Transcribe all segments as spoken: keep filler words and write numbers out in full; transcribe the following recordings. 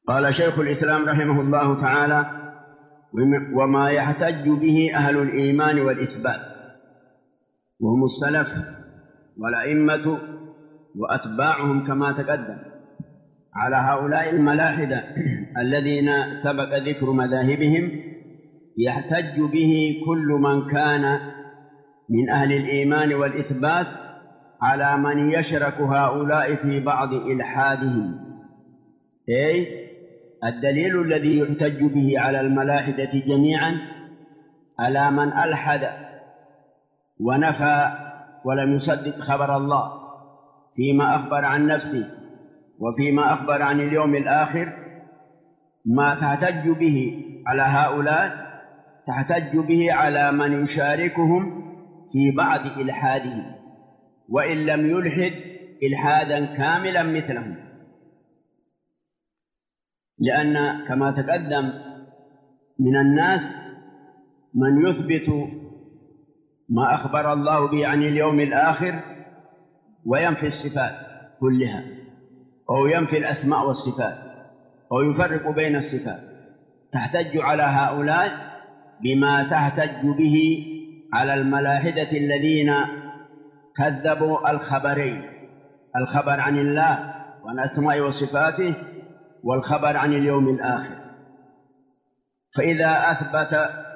قال شيخ الإسلام رحمه الله تعالى: وما يحتج به أهل الإيمان والإثبات، وهم السلف والأئمة وأتباعهم كما تقدم، على هؤلاء الملاحدة الذين سبق ذكر مذاهبهم، يحتج به كل من كان من أهل الإيمان والإثبات على من يشرك هؤلاء في بعض إلحادهم. أي الدليل الذي يحتج به على الملاحدة جميعا على من ألحد ونفى ولم يصدق خبر الله فيما أخبر عن نفسه وفيما أخبر عن اليوم الآخر. ما تحتج به على هؤلاء تحتج به على من يشاركهم في بعض إلحادهم، وإن لم يلحد إلحادا كاملا مثلهم، لأن كما تقدم من الناس من يثبت ما أخبر الله به عن اليوم الآخر وينفي الصفات كلها، أو ينفي الأسماء والصفات، أو يفرق بين الصفات. تحتج على هؤلاء بما تحتج به على الملاحدة الذين كذبوا الخبرين: الخبر عن الله وعن أسماء وصفاته، والخبر عن اليوم الآخر. فإذا أثبت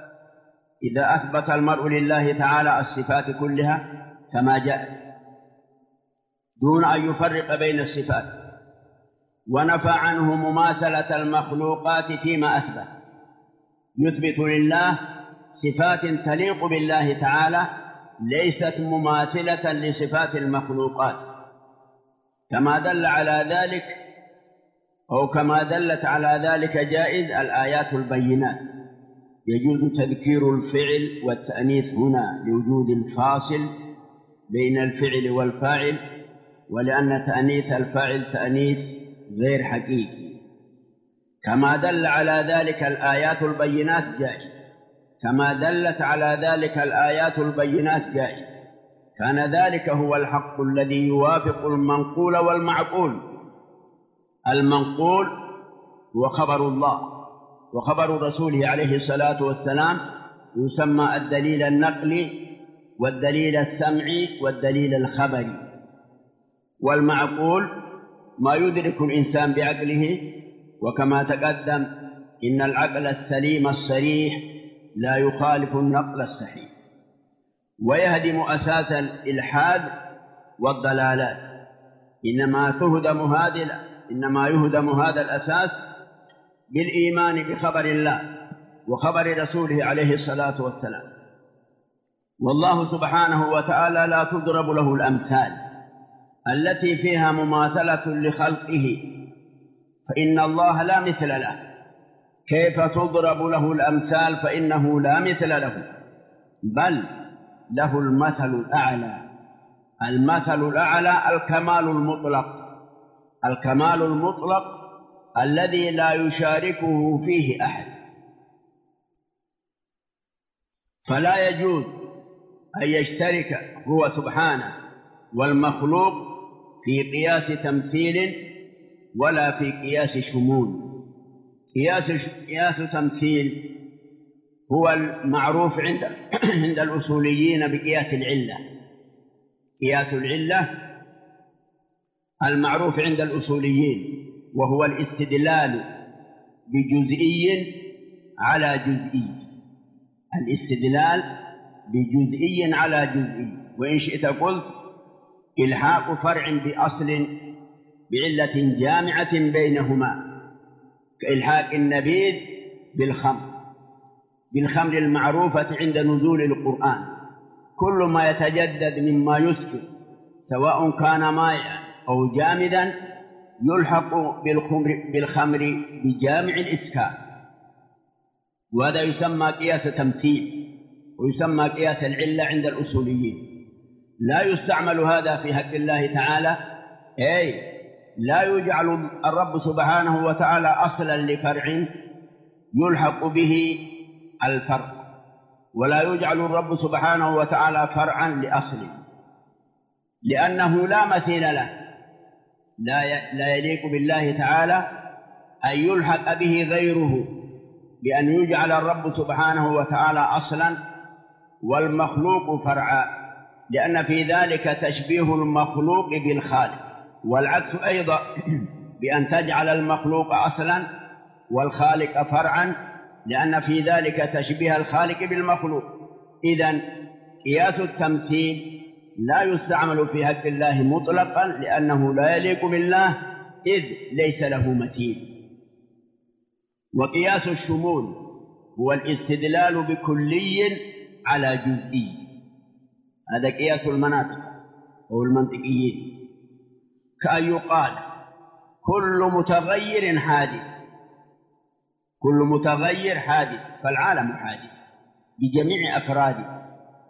إذا أثبت المرء لله تعالى الصفات كلها كما جاء دون أن يفرق بين الصفات، ونفى عنه مماثلة المخلوقات فيما أثبت، يثبت لله صفات تليق بالله تعالى ليست مماثلة لصفات المخلوقات، كما دل على ذلك أو كما دلت على ذلك جائز الآيات البينات. يجوز تذكير الفعل والتأنيث هنا لوجود الفاصل بين الفعل والفاعل، ولأن تأنيث الفاعل تأنيث غير حقيقي. كما دل على ذلك الآيات البينات جائز، كما دلت على ذلك الآيات البينات جائز، كان ذلك هو الحق الذي يوافق المنقول والمعقول. المنقول هو خبر الله وخبر رسوله عليه الصلاة والسلام، يسمى الدليل النقلي والدليل السمعي والدليل الخبري. والمعقول ما يدرك الإنسان بعقله، وكما تقدم إن العقل السليم الصريح لا يخالف النقل الصحيح، ويهدم أساس الإلحاد والضلالات. إنما تهدم هذه إنما يهدم هذا الأساس بالإيمان بخبر الله وخبر رسوله عليه الصلاة والسلام. والله سبحانه وتعالى لا تضرب له الأمثال التي فيها مماثلة لخلقه، فإن الله لا مثل له. كيف تضرب له الأمثال فإنه لا مثل له؟ بل له المثل الأعلى. المثل الأعلى الكمال المطلق، الكمال المطلق الذي لا يشاركه فيه أحد. فلا يجوز أن يشترك هو سبحانه والمخلوق في قياس تمثيل ولا في قياس شمول. قياس قياس تمثيل هو المعروف عند عند الأصوليين بقياس العلة. قياس العلة المعروف عند الأصوليين، وهو الاستدلال بجزئي على جزئي، الاستدلال بجزئي على جزئي. وإن شئت قلت إلحاق فرع بأصل بعلة جامعة بينهما، كإلحاق النبيذ بالخمر بالخمر المعروفة عند نزول القرآن. كل ما يتجدد مما يسكر سواء كان مائعا أو جامدا يلحق بالخمر, بالخمر بجامع الإسكار، وهذا يسمى قياس تمثيل ويسمى قياس العلة عند الأصوليين. لا يستعمل هذا في حق الله تعالى، أي لا يجعل الرب سبحانه وتعالى أصلا لفرع يلحق به الفرع، ولا يجعل الرب سبحانه وتعالى فرعا لأصل، لأنه لا مثيل له. لا لا يليق بالله تعالى أن يلحق به غيره بأن يجعل الرب سبحانه وتعالى أصلا والمخلوق فرعا، لأن في ذلك تشبيه المخلوق بالخالق، والعكس أيضا بأن تجعل المخلوق أصلا والخالق فرعا، لأن في ذلك تشبيه الخالق بالمخلوق. إذن قياس التمثيل لا يستعمل في حق الله مطلقا، لأنه لا يليق بالله إذ ليس له مثيل. وقياس الشمول هو الاستدلال بكلي على جزئي، هذا قياس المناطق أو المنطقيين، كأن يقال كل متغير حادث، كل متغير حادث، فالعالم حادث بجميع أفراده.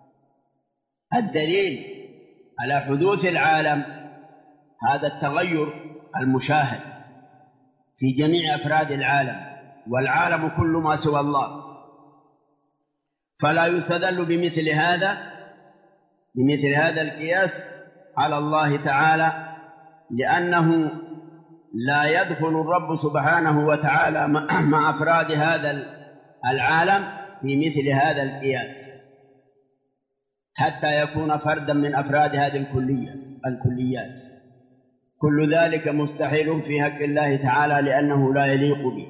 الدليل على حدوث العالم هذا التغير المشاهد في جميع أفراد العالم، والعالم كل ما سوى الله، فلا يستدل بمثل هذا بمثل هذا القياس على الله تعالى، لأنه لا يدخل الرب سبحانه وتعالى مع أفراد هذا العالم في مثل هذا القياس حتى يكون فردا من أفراد هذه الكلية الكليات. كل ذلك مستحيل في حق الله تعالى لأنه لا يليق به،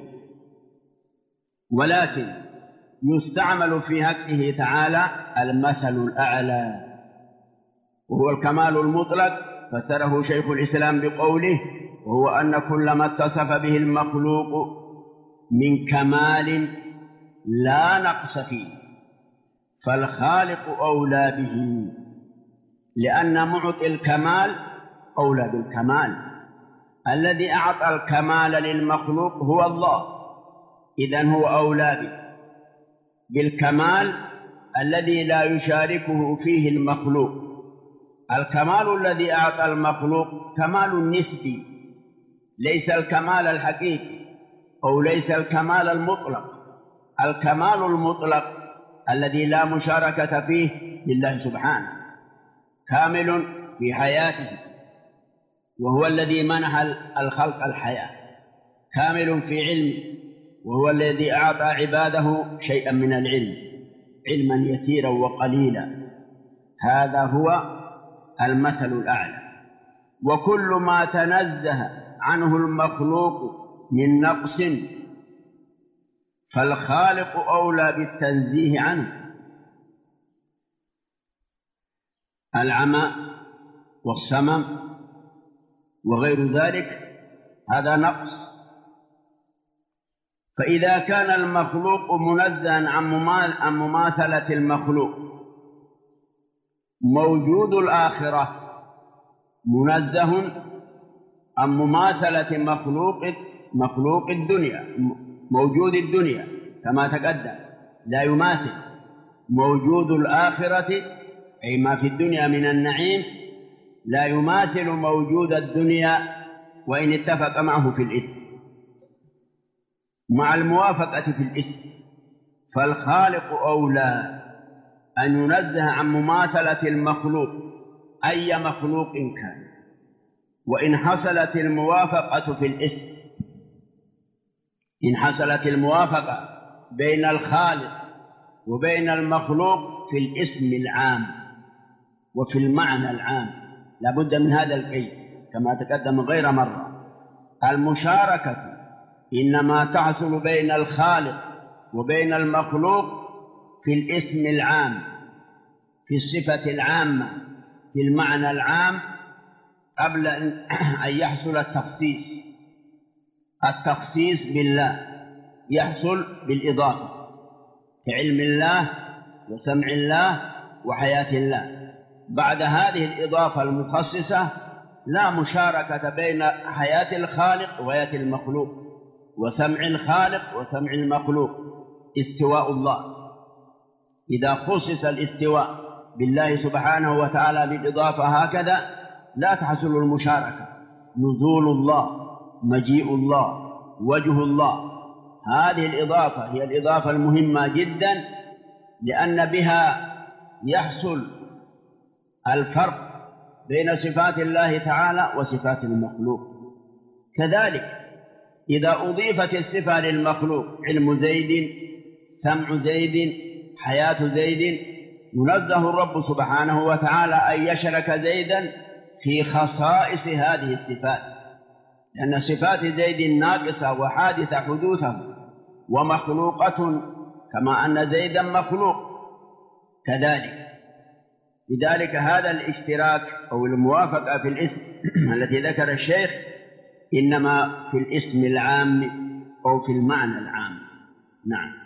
ولكن يستعمل في حقه تعالى المثل الأعلى وهو الكمال المطلق، فسره شيخ الإسلام بقوله: وهو أن كل ما اتصف به المخلوق من كمال لا نقص فيه فالخالق أولى به، لأن معطي الكمال أولى بالكمال. الذي أعطى الكمال للمخلوق هو الله، إذن هو أولى به بالكمال الذي لا يشاركه فيه المخلوق. الكمال الذي أعطى المخلوق كمال نسبي، ليس الكمال الحقيقي أو ليس الكمال المطلق. الكمال المطلق الذي لا مشاركة فيه لله سبحانه، كامل في حياته وهو الذي منح الخلق الحياة، كامل في علمه وهو الذي أعطى عباده شيئا من العلم، علما يسيرا وقليلا. هذا هو المثل الأعلى. وكل ما تنزه عنه المخلوق من نقص فالخالق أولى بالتنزيه عنه. العمى والصمم وغير ذلك هذا نقص، فإذا كان المخلوق منزها عن مماثلة المخلوق، موجود الآخرة منزه عن مماثلة مخلوق مخلوق الدنيا، موجود الدنيا كما تقدم لا يماثل، موجود الآخرة أي ما في الدنيا من النعيم لا يماثل موجود الدنيا وإن اتفق معه في الاسم، مع الموافقة في الاسم. فالخالق أولى أن ينزه عن مماثلة المخلوق أي مخلوق كان، وإن حصلت الموافقة في الاسم، إن حصلت الموافقة بين الخالق وبين المخلوق في الاسم العام وفي المعنى العام، لابد من هذا القيد كما تقدم غير مرة. المشاركة إنما تحصل بين الخالق وبين المخلوق في الاسم العام، في الصفة العامة، في المعنى العام، قبل أن يحصل التخصيص. التخصيص بالله يحصل بالإضافة كعلم الله وسمع الله وحياة الله. بعد هذه الإضافة المخصصة لا مشاركة بين حياة الخالق وحياة المخلوق، وسمع الخالق وسمع المخلوق. استواء الله إذا خصص الاستواء بالله سبحانه وتعالى بالإضافة هكذا لا تحصل المشاركة. نزول الله، مجيء الله، وجه الله، هذه الإضافة هي الإضافة المهمة جدا، لأن بها يحصل الفرق بين صفات الله تعالى وصفات المخلوق. كذلك إذا أضيفت الصفة للمخلوق، علم زيد، سمع زيد، حياة زيد، ينزه الرب سبحانه وتعالى أن يشرك زيدا في خصائص هذه الصفات، لأن صفات زيد ناقصة وحادثة حدوثا ومخلوقة كما أن زيدا مخلوق كذلك. لذلك هذا الاشتراك أو الموافقة في الاسم التي ذكر الشيخ إنما في الاسم العام أو في المعنى العام. نعم.